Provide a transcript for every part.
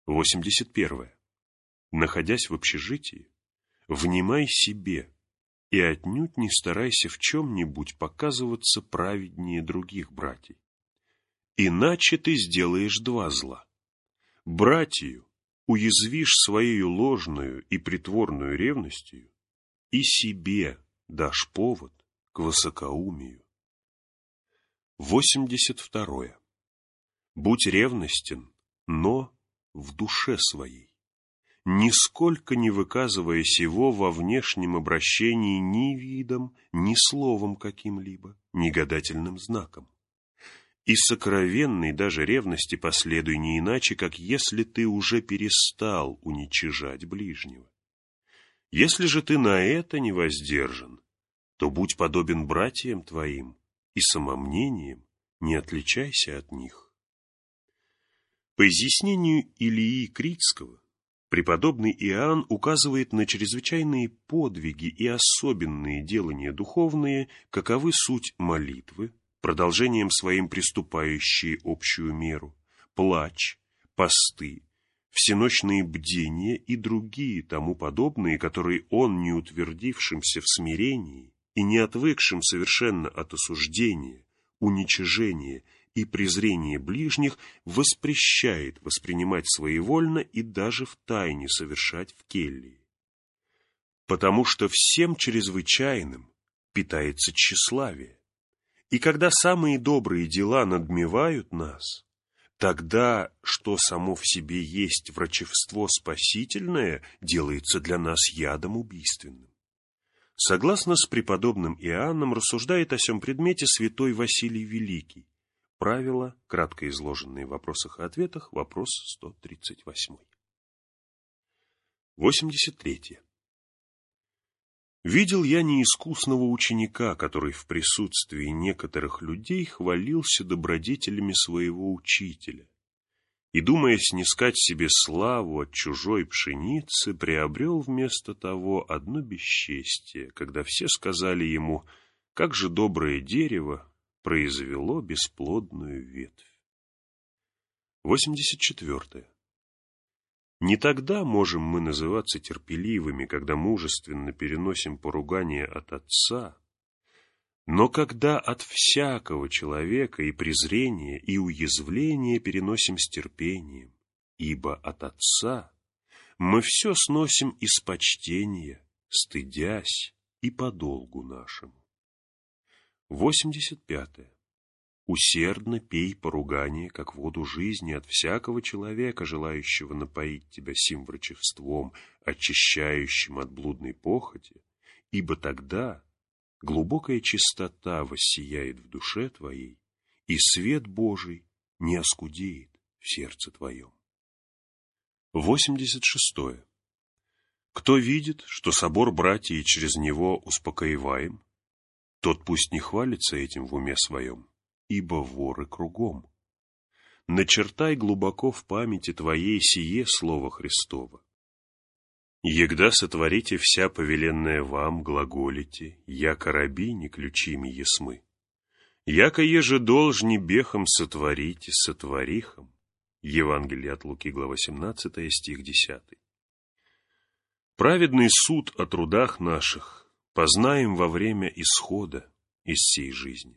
81. Находясь в общежитии, внимай себе и отнюдь не старайся в чем-нибудь показываться праведнее других братьев. Иначе ты сделаешь два зла. Братью уязвишь своей ложную и притворную ревностью, и себе дашь повод к высокоумию. 82. Будь ревностен, но в душе своей, нисколько не выказывая сего во внешнем обращении ни видом, ни словом каким-либо, ни гадательным знаком. И сокровенной даже ревности последуй не иначе, как если ты уже перестал уничижать ближнего. Если же ты на это не воздержан, то будь подобен братьям твоим, и самомнением не отличайся от них. По изъяснению Илии Критского, преподобный Иоанн указывает на чрезвычайные подвиги и особенные делания духовные, каковы суть молитвы, продолжением своим приступающие общую меру, плач, посты, всеночные бдения и другие тому подобные, которые он, не утвердившимся в смирении и не отвыкшим совершенно от осуждения, уничижения и презрения ближних, воспрещает воспринимать своевольно и даже втайне совершать в келье. Потому что всем чрезвычайным питается тщеславие. И когда самые добрые дела надмевают нас, тогда, что само в себе есть врачевство спасительное, делается для нас ядом убийственным. Согласно с преподобным Иоанном, рассуждает о сем предмете святой Василий Великий. Правила, кратко изложенные в вопросах и ответах, вопрос 138. 83. Видел я неискусного ученика, который в присутствии некоторых людей хвалился добродетелями своего учителя, и, думая снискать себе славу от чужой пшеницы, приобрел вместо того одно бесчестие, когда все сказали ему, как же доброе дерево произвело бесплодную ветвь. 84. Не тогда можем мы называться терпеливыми, когда мужественно переносим поругание от отца, но когда от всякого человека и презрение, и уязвление переносим с терпением, ибо от отца мы все сносим из почтения, стыдясь и по долгу нашему. 85. Усердно пей поругание, как воду жизни, от всякого человека, желающего напоить тебя сим врачевством, очищающим от блудной похоти, ибо тогда глубокая чистота воссияет в душе твоей, и свет Божий не оскудеет в сердце твоем. 86. Кто видит, что собор братьев через него успокоиваем, тот пусть не хвалится этим в уме своем, ибо воры кругом. Начертай глубоко в памяти твоей сие слово Христово. Егда сотворите вся повеленная вам, глаголите, яко раби не ключими есмы. Яко еже должни бехом сотворите, сотворихом. Евангелие от Луки, глава 17, стих 10. Праведный суд о трудах наших познаем во время исхода из сей жизни.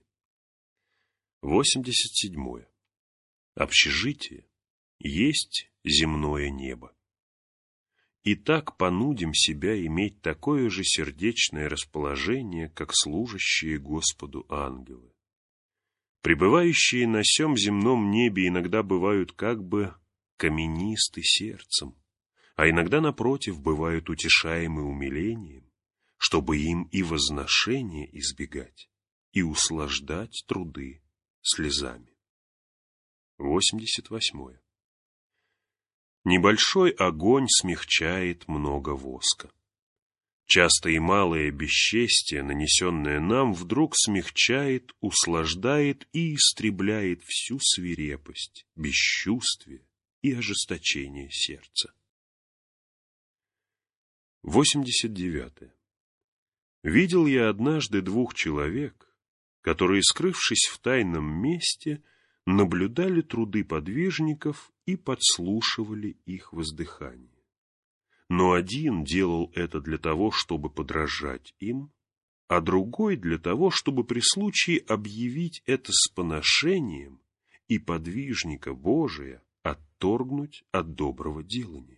87. Общежитие есть земное небо. Итак, понудим себя иметь такое же сердечное расположение, как служащие Господу ангелы. Пребывающие на сем земном небе иногда бывают как бы каменисты сердцем, а иногда, напротив, бывают утешаемы умилением, чтобы им и возношения избегать, и услаждать труды слезами. 88. Небольшой огонь смягчает много воска. Часто и малое бесчестие, нанесенное нам, вдруг смягчает, услаждает и истребляет всю свирепость, бесчувствие и ожесточение сердца. 89. Видел я однажды двух человек, которые, скрывшись в тайном месте, наблюдали труды подвижников и подслушивали их воздыхание. Но один делал это для того, чтобы подражать им, а другой для того, чтобы при случае объявить это с поношением и подвижника Божия отторгнуть от доброго делания.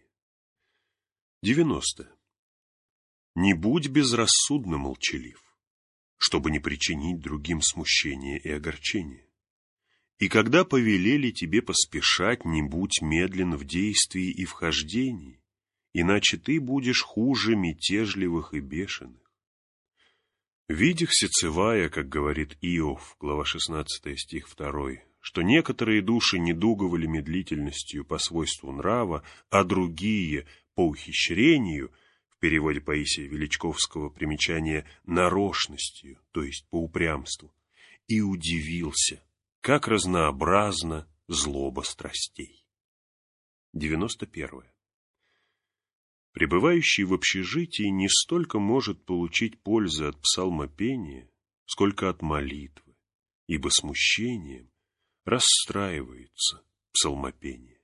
90. Не будь безрассудно молчалив, чтобы не причинить другим смущение и огорчение. И когда повелели тебе поспешать, не будь медлен в действии и в хождении, иначе ты будешь хуже мятежливых и бешеных. Видях сецевая, как говорит Иов, глава 16, стих 2, что некоторые души недуговали медлительностью по свойству нрава, а другие по ухищрению, в переводе Паисия Величковского примечание нарочностью, то есть по упрямству, и удивился, как разнообразна злоба страстей. 91. Пребывающий в общежитии не столько может получить пользы от псалмопения, сколько от молитвы, ибо смущением расстраивается псалмопение.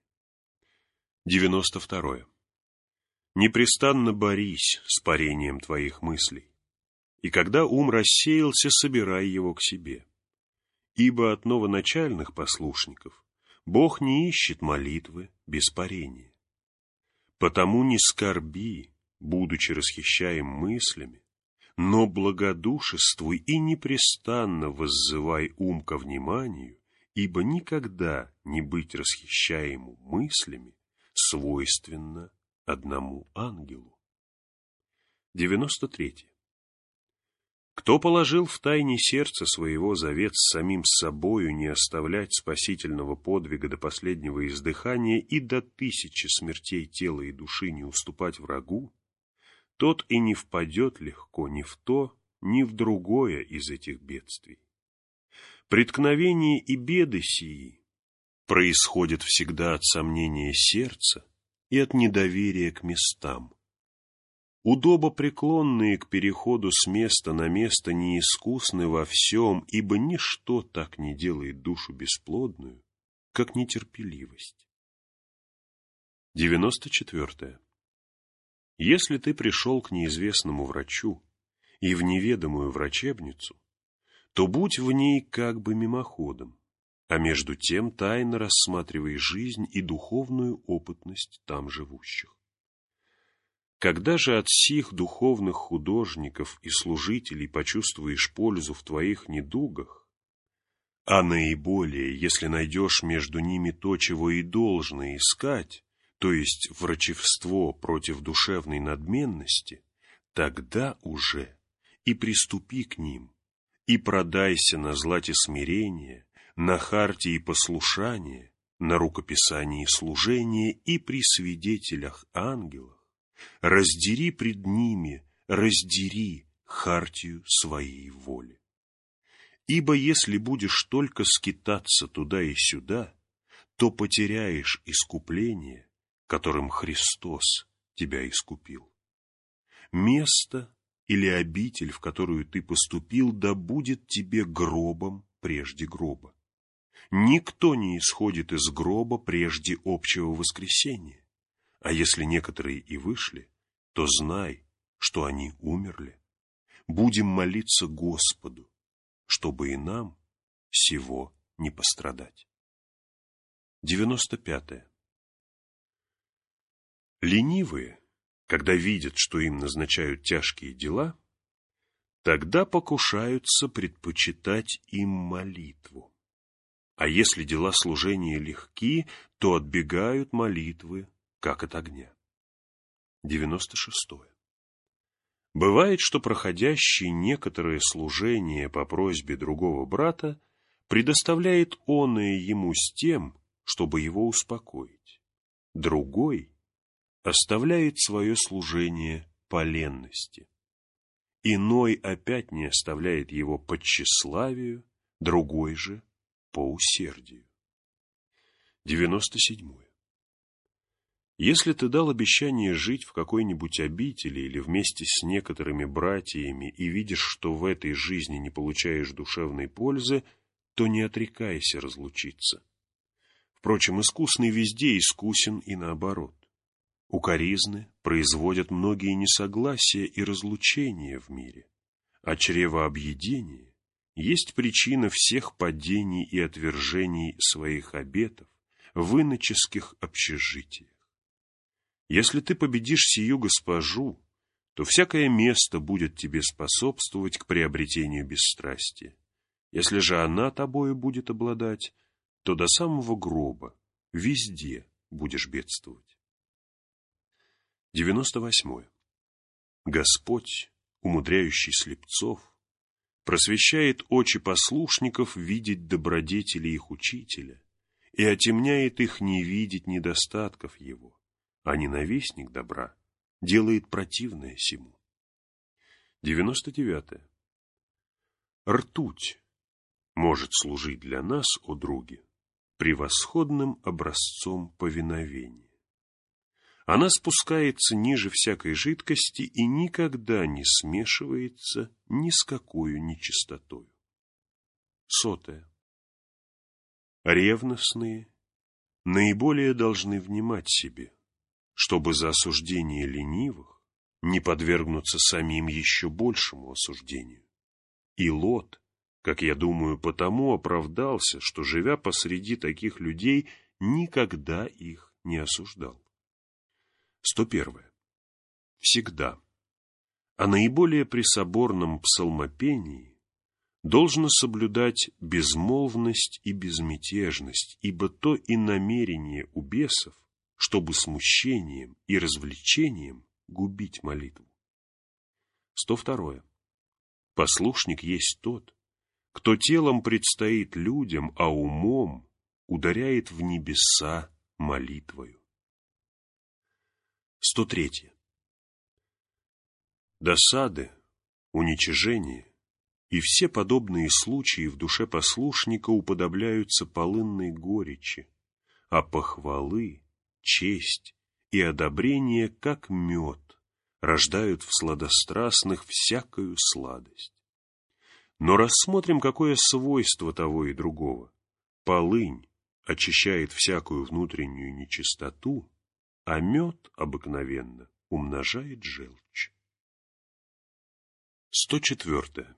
92. Непрестанно борись с парением твоих мыслей, и когда ум рассеялся, собирай его к себе. Ибо от новоначальных послушников Бог не ищет молитвы без парения. Потому не скорби, будучи расхищаем мыслями, но благодушествуй и непрестанно воззывай ум ко вниманию, ибо никогда не быть расхищаему мыслями свойственно одному ангелу. 93. Кто положил в тайне сердца своего завет с самим собою не оставлять спасительного подвига до последнего издыхания и до 1000 смертей тела и души не уступать врагу, тот и не впадет легко ни в то, ни в другое из этих бедствий. Преткновения и беды сии происходят всегда от сомнения сердца и от недоверия к местам. Удобопреклонные к переходу с места на место неискусны во всем, ибо ничто так не делает душу бесплодную, как нетерпеливость. 94. Если ты пришел к неизвестному врачу и в неведомую врачебницу, то будь в ней как бы мимоходом, а между тем тайно рассматривай жизнь и духовную опытность там живущих. Когда же от сих духовных художников и служителей почувствуешь пользу в твоих недугах, а наиболее, если найдешь между ними то, чего и должно искать, то есть врачевство против душевной надменности, тогда уже и приступи к ним, и продайся на злате смирения, на хартии послушания, на рукописании служения и при свидетелях ангелах, раздери пред ними, раздери хартию своей воли. Ибо если будешь только скитаться туда и сюда, то потеряешь искупление, которым Христос тебя искупил. Место или обитель, в которую ты поступил, да будет тебе гробом прежде гроба. Никто не исходит из гроба прежде общего воскресения. А если некоторые и вышли, то знай, что они умерли. Будем молиться Господу, чтобы и нам сего не пострадать. 95. Ленивые, когда видят, что им назначают тяжкие дела, тогда покушаются предпочитать им молитву. А если дела служения легки, то отбегают молитвы, как от огня. 96. Бывает, что проходящий некоторое служение по просьбе другого брата предоставляет оное ему с тем, чтобы его успокоить. Другой оставляет свое служение по ленности. Иной опять не оставляет его по тщеславию, другой же по усердию. 97. Если ты дал обещание жить в какой-нибудь обители или вместе с некоторыми братьями и видишь, что в этой жизни не получаешь душевной пользы, то не отрекайся разлучиться. Впрочем, искусный везде искусен и наоборот. Укоризны производят многие несогласия и разлучения в мире, а чревообъедение есть причина всех падений и отвержений своих обетов в иноческих общежитиях. Если ты победишь сию госпожу, то всякое место будет тебе способствовать к приобретению бесстрастия. Если же она тобою будет обладать, то до самого гроба везде будешь бедствовать. 98. Господь, умудряющий слепцов, просвещает очи послушников видеть добродетели их учителя и отемняет их не видеть недостатков его, а ненавистник добра делает противное сему. 99. Ртуть может служить для нас, о други, превосходным образцом повиновения. Она спускается ниже всякой жидкости и никогда не смешивается ни с какою нечистотою. 100. Ревностные наиболее должны внимать себе, чтобы за осуждение ленивых не подвергнуться самим еще большему осуждению. И Лот, как я думаю, потому оправдался, что, живя посреди таких людей, никогда их не осуждал. 101. Всегда, а наиболее при соборном псалмопении, должно соблюдать безмолвность и безмятежность, ибо то и намерение у бесов, чтобы смущением и развлечением губить молитву. 102. Послушник есть тот, кто телом предстоит людям, а умом ударяет в небеса молитвою. 103. Досады, уничижение и все подобные случаи в душе послушника уподобляются полынной горечи, а похвалы, честь и одобрение, как мед, рождают в сладострастных всякую сладость. Но рассмотрим, какое свойство того и другого. Полынь очищает всякую внутреннюю нечистоту, а мед обыкновенно умножает желчь. 104.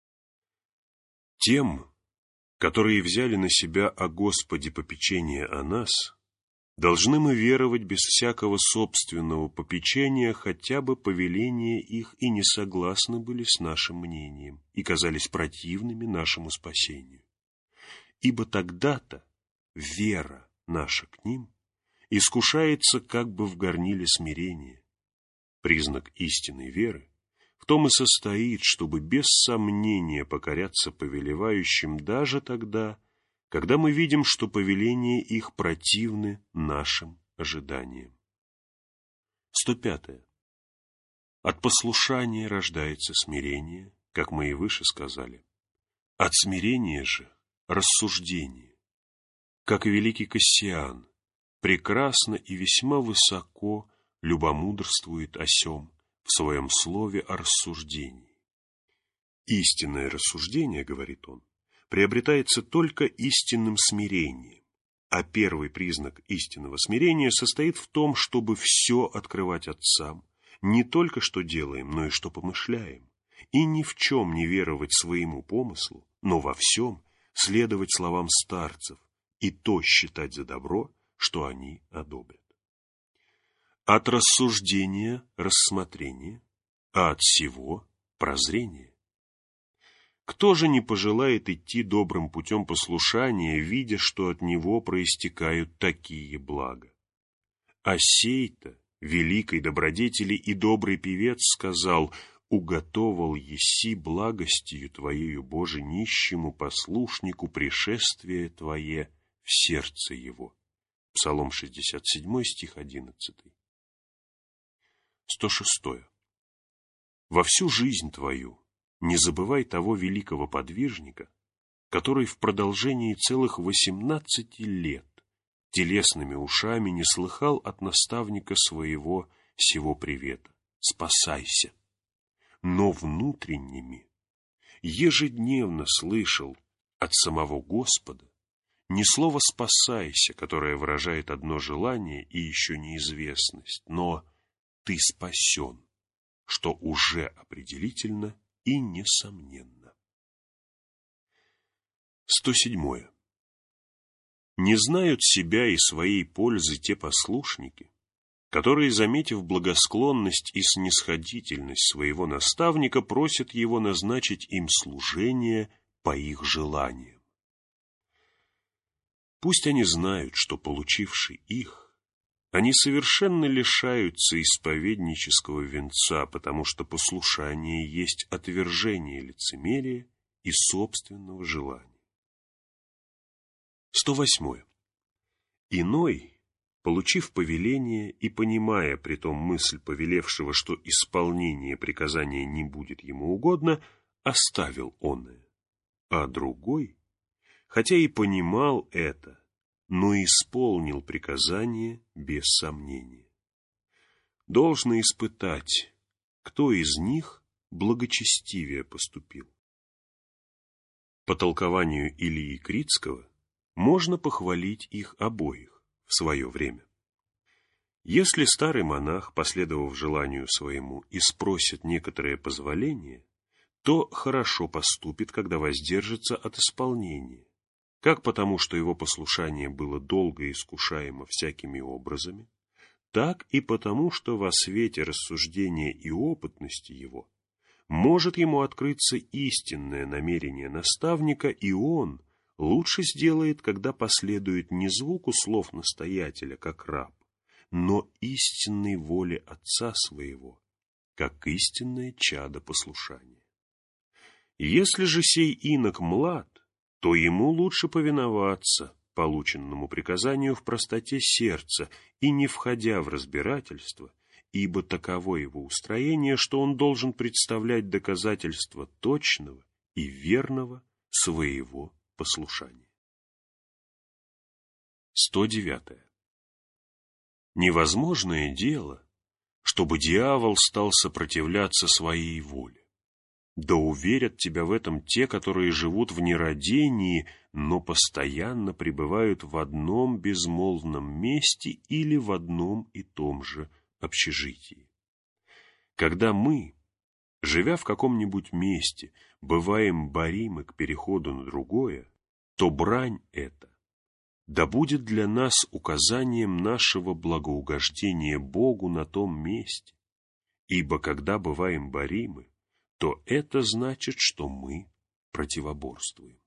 Тем, которые взяли на себя о Господе попечение о нас, должны мы веровать без всякого собственного попечения, хотя бы повеления их и не согласны были с нашим мнением и казались противными нашему спасению. Ибо тогда-то вера наша к ним искушается как бы в горниле смирения. Признак истинной веры в том и состоит, чтобы без сомнения покоряться повелевающим даже тогда, когда мы видим, что повеления их противны нашим ожиданиям. 105. От послушания рождается смирение, как мы и выше сказали. От смирения же рассуждение, как и великий Кассиан, прекрасно и весьма высоко любомудрствует о сем в своем слове о рассуждении. Истинное рассуждение, говорит он, приобретается только истинным смирением, а первый признак истинного смирения состоит в том, чтобы все открывать отцам, не только что делаем, но и что помышляем, и ни в чем не веровать своему помыслу, но во всем следовать словам старцев и то считать за добро, что они одобрят. От рассуждения – рассмотрение, а от всего – прозрение. Кто же не пожелает идти добрым путем послушания, видя, что от него проистекают такие блага? А сей-то, великой добродетели и добрый певец, сказал: «Уготовал еси благостью Твоею, Боже, нищему послушнику пришествие Твое в сердце его». Псалом 67, стих 11. 106. Во всю жизнь твою не забывай того великого подвижника, который в продолжении целых 18 лет телесными ушами не слыхал от наставника своего сего привета: «Спасайся», но внутренними ежедневно слышал от самого Господа ни слова «спасайся», которое выражает одно желание и еще неизвестность, но «ты спасен», что уже определительно и несомненно. 107. Не знают себя и своей пользы те послушники, которые, заметив благосклонность и снисходительность своего наставника, просят его назначить им служение по их желаниям. Пусть они знают, что, получивши их, они совершенно лишаются исповеднического венца, потому что послушание есть отвержение лицемерия и собственного желания. 108. Иной, получив повеление и понимая притом мысль повелевшего, что исполнение приказания не будет ему угодно, оставил оное, а другой, хотя и понимал это, но исполнил приказание без сомнения. Должно испытать, кто из них благочестивее поступил. По толкованию Илии Критского можно похвалить их обоих в свое время. Если старый монах, последовав желанию своему, и спросит некоторое позволение, то хорошо поступит, когда воздержится от исполнения, как потому, что его послушание было долго искушаемо всякими образами, так и потому, что во свете рассуждения и опытности его может ему открыться истинное намерение наставника, и он лучше сделает, когда последует не звуку слов настоятеля, как раб, но истинной воле отца своего, как истинное чадо послушания. Если же сей инок млад, то ему лучше повиноваться полученному приказанию в простоте сердца и не входя в разбирательство, ибо таково его устроение, что он должен представлять доказательства точного и верного своего послушания. 109. Невозможное дело, чтобы дьявол стал сопротивляться своей воле. Да уверят тебя в этом те, которые живут в нерадении, но постоянно пребывают в одном безмолвном месте или в одном и том же общежитии. Когда мы, живя в каком-нибудь месте, бываем боримы к переходу на другое, то брань эта да будет для нас указанием нашего благоугождения Богу на том месте, ибо когда бываем боримы, то это значит, что мы противоборствуем.